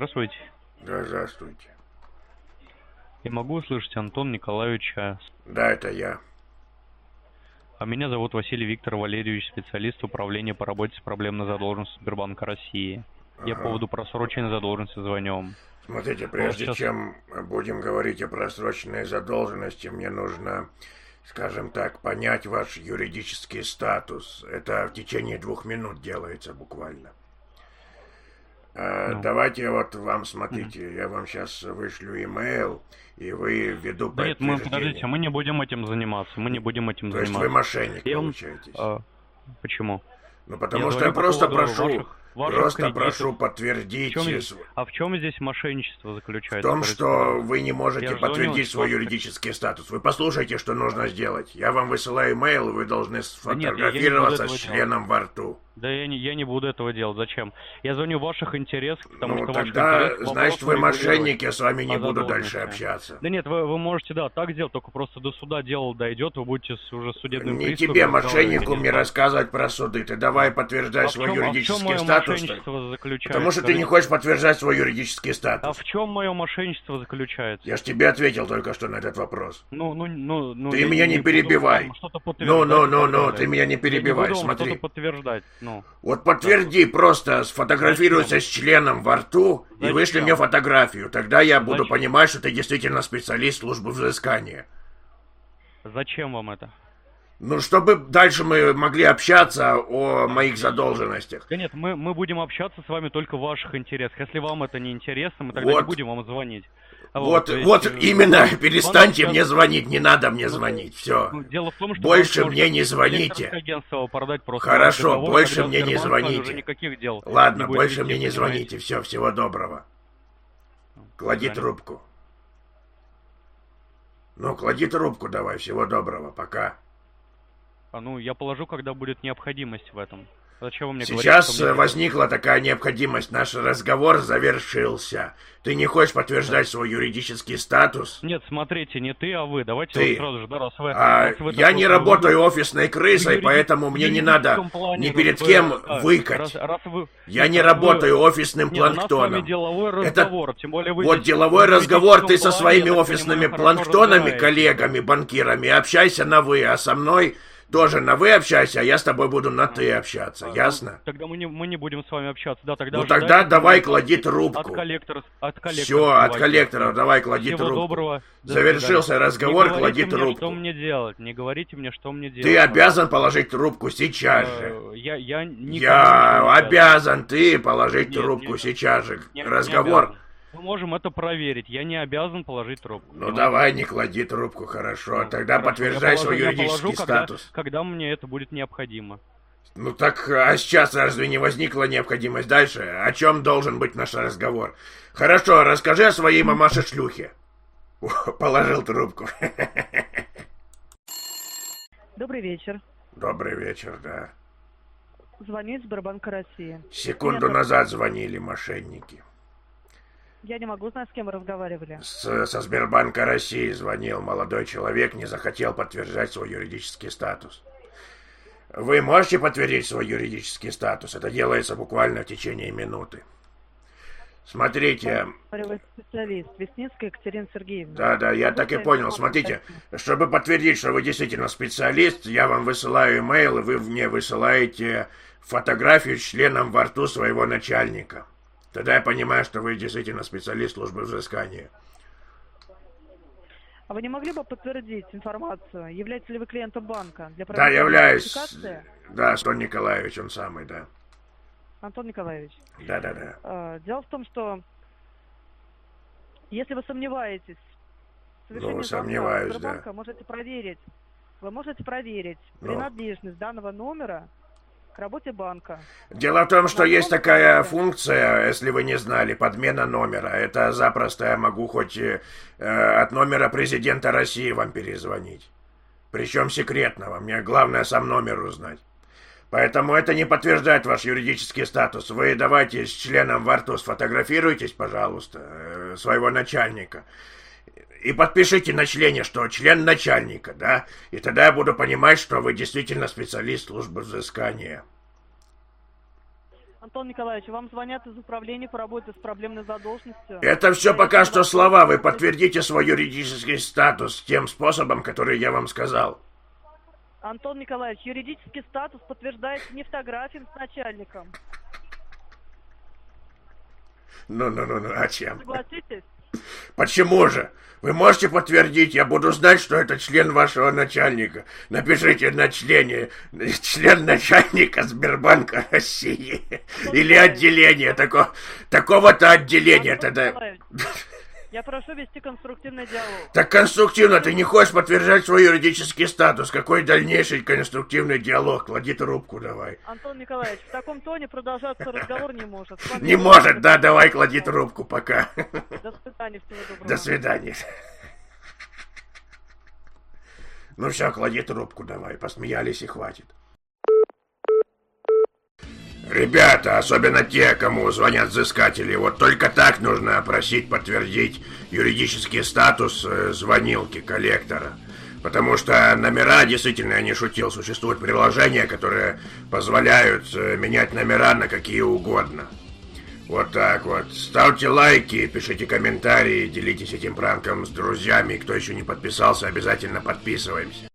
Здравствуйте. Да, здравствуйте. Я могу услышать Антона Николаевича? Да, это я. А меня зовут Василий Виктор Валерьевич, специалист управления по работе с проблемной задолженностью Сбербанка России. Я по Ага. поводу просроченной задолженности звоню вам. Смотрите, У вас прежде сейчас... чем будем говорить о просроченной задолженности, мне нужно, скажем так, понять ваш юридический статус. Это в течение 2 минут делается буквально. Ну, Давайте вот вам, мгм. смотрите, я вам сейчас вышлю имейл, и вы ввиду Да нет, подождите, подтверждения. мы не будем этим заниматься, мы не будем этим То есть вы заниматься. мошенник Я вам... получаетесь. а, почему? Ну, Я потому что я звоню по просто поводу прошу, ваших кредитов. В подтвердить. чем, в чем здесь мошенничество В заключается, том, скажите, что пожалуйста? вы не можете Я же звоню подтвердить свой просто... юридический статус. Вы послушайте, что нужно сделать. Я вам высылаю имейл, и вы должны Да нет, я не буду сфотографироваться с этого делать. членом во рту. Да я не буду этого делать. Зачем? Я звоню в ваших интересах, потому Ну, что в ваших интересах тогда, значит, вопросом вы регулировать мошенник, я с вами не о буду дальше задолженности. общаться. Да нет, вы можете, да, так сделать, только просто до суда дело дойдет, вы будете уже с судебным Не приставом тебе, разговаривать, а мошеннику, не с мне банком. рассказывать про суды. Ты давай подтверждай свой А в чем юридический мое статус. мошенничество Потому заключается? что ты не Скажите, хочешь подтверждать свой юридический а статус. в чем мое мошенничество заключается? Я ж тебе ответил только что на этот вопрос. Ты Я меня не не буду перебивай. вам что-то подтверждать и так Ты далее. меня не Я не буду перебивай, вам что-то смотри. подтверждать, ну, Вот да. подтверди, просто сфотографируйся Зачем? с членом во рту и вышли мне Зачем? фотографию. Тогда я буду Зачем? понимать, что ты действительно специалист службы взыскания. Зачем вам это? Ну, чтобы дальше мы могли общаться о моих задолженностях. Да нет, мы будем общаться с вами только в ваших интересах. Если вам это не интересно, мы тогда не Вот, будем вам звонить. То есть, вот именно, звонок перестаньте сейчас... мне звонить, не надо мне Ну, звонить, все. дело в том, что Больше банк мне может не звоните. директорское агентство продать просто ваш Хорошо, договор, больше тогда мне не Сбербанк с вами уже звоните. никаких дел не Ладно, будет больше вести, мне не понимаете? звоните, все, всего доброго. До Клади свидания. трубку. Ну, клади трубку давай, всего доброго, пока. Я положу, когда будет необходимость в этом. Зачем вы мне говорите, Сейчас что мне делать? возникла такая необходимость, наш разговор завершился. Ты не хочешь подтверждать свой юридический статус? Нет, смотрите, не ты, а вы. Давайте Ты. вот сразу же, да, раз вы Я не работаю офисной крысой, поэтому в мне не надо юридическом плане, ни перед кем выкать. раз вы... Я не раз вы- работаю офисным Нет, у нас с вами планктоном. деловой Это разговор, тем более вы вот здесь деловой в разговор ты со юридическом плане, своими я так офисными понимаю, хорошо планктонами, разбираетесь. коллегами, банкирами. Общайся на «вы», а со мной тоже на «вы» общайся, а я с тобой буду на «ты» общаться. Ясно? Тогда мы не будем с вами общаться. Да, тогда Ну тогда ожидайте давай коммуникации клади трубку. От коллектора. Все, от коллектора давай клади Всего трубку. доброго. До Завершился свидания. разговор, Не клади говорите мне, трубку. что мне делать. Не говорите мне, что мне делать. Ты обязан положить трубку сейчас же. Я никому ничего не Я обязан ты положить Нет, трубку нет. сейчас же. Не Разговор. обязан. Мы можем это проверить. Я не обязан положить трубку. Ну понимаете? давай не клади трубку, хорошо. Тогда Хорошо, подтверждай свой я юридический положу, статус. когда мне это будет необходимо. Ну так, а сейчас разве не возникла необходимость дальше? О чем должен быть наш разговор? Хорошо, расскажи о своей мамаше-шлюхе. Положил трубку. Добрый вечер. Добрый вечер, да. Звоню из Сбербанка России. Секунду назад звонили мошенники. Я не могу знать, с кем вы разговаривали. Со Сбербанка России звонил молодой человек, не захотел подтверждать свой юридический статус. Вы можете подтвердить свой юридический статус? Это делается буквально в течение минуты. Смотрите. Вы специалист. Весницкая Екатерина Сергеевна. Да, я так и понял. Смотрите, чтобы подтвердить, что вы действительно специалист, я вам высылаю имейл, и вы мне высылаете фотографию с членом во рту своего начальника. Тогда я понимаю, что вы действительно специалист службы взыскания. А вы не могли бы подтвердить информацию? Являетесь ли вы клиентом банка? Да, являюсь. Идентификации? Да, Антон Николаевич, он самый, да. Антон Николаевич. Да. Дело в том, что если вы сомневаетесь в совершении Сомневаюсь, звонка Сбербанка, можете проверить. Вы можете проверить принадлежность данного номера к работе банка. Дело в том, что есть такая функция, если вы не знали, подмена номера. Это запросто я могу хоть от номера президента России вам перезвонить. Причем секретного. Мне главное сам номер узнать. Поэтому это не подтверждает ваш юридический статус. Вы давайте с членом во рту сфотографируйтесь, пожалуйста, своего начальника. И подпишите на члене, что член начальника, да? И тогда я буду понимать, что вы действительно специалист службы взыскания. Антон Николаевич, вам звонят из управления по работе с проблемной задолженностью. Это все пока что слова. Вы подтвердите свой юридический статус тем способом, который я вам сказал. Антон Николаевич, юридический статус подтверждается не фотографией с начальником. Ну, а чем? Согласитесь? Почему же? Вы можете подтвердить, я буду знать, что это член вашего начальника. Напишите на члене, член начальника Сбербанка России. Или отделение, такого-то отделения тогда. Я прошу вести конструктивный диалог. Так конструктивно, ты не хочешь подтверждать свой юридический статус. Какой дальнейший конструктивный диалог? Клади трубку давай. Антон Николаевич, в таком тоне продолжаться разговор не может. Не может, да, давай клади трубку, пока. До свидания, всего доброго. До свидания. Ну все, клади трубку давай, посмеялись и хватит. Ребята, особенно те, кому звонят взыскатели, вот только так нужно опросить, подтвердить юридический статус звонилки коллектора. Потому что номера, действительно, я не шутил, существуют приложения, которые позволяют менять номера на какие угодно. Вот так вот. Ставьте лайки, пишите комментарии, делитесь этим пранком с друзьями. Кто еще не подписался, обязательно подписываемся.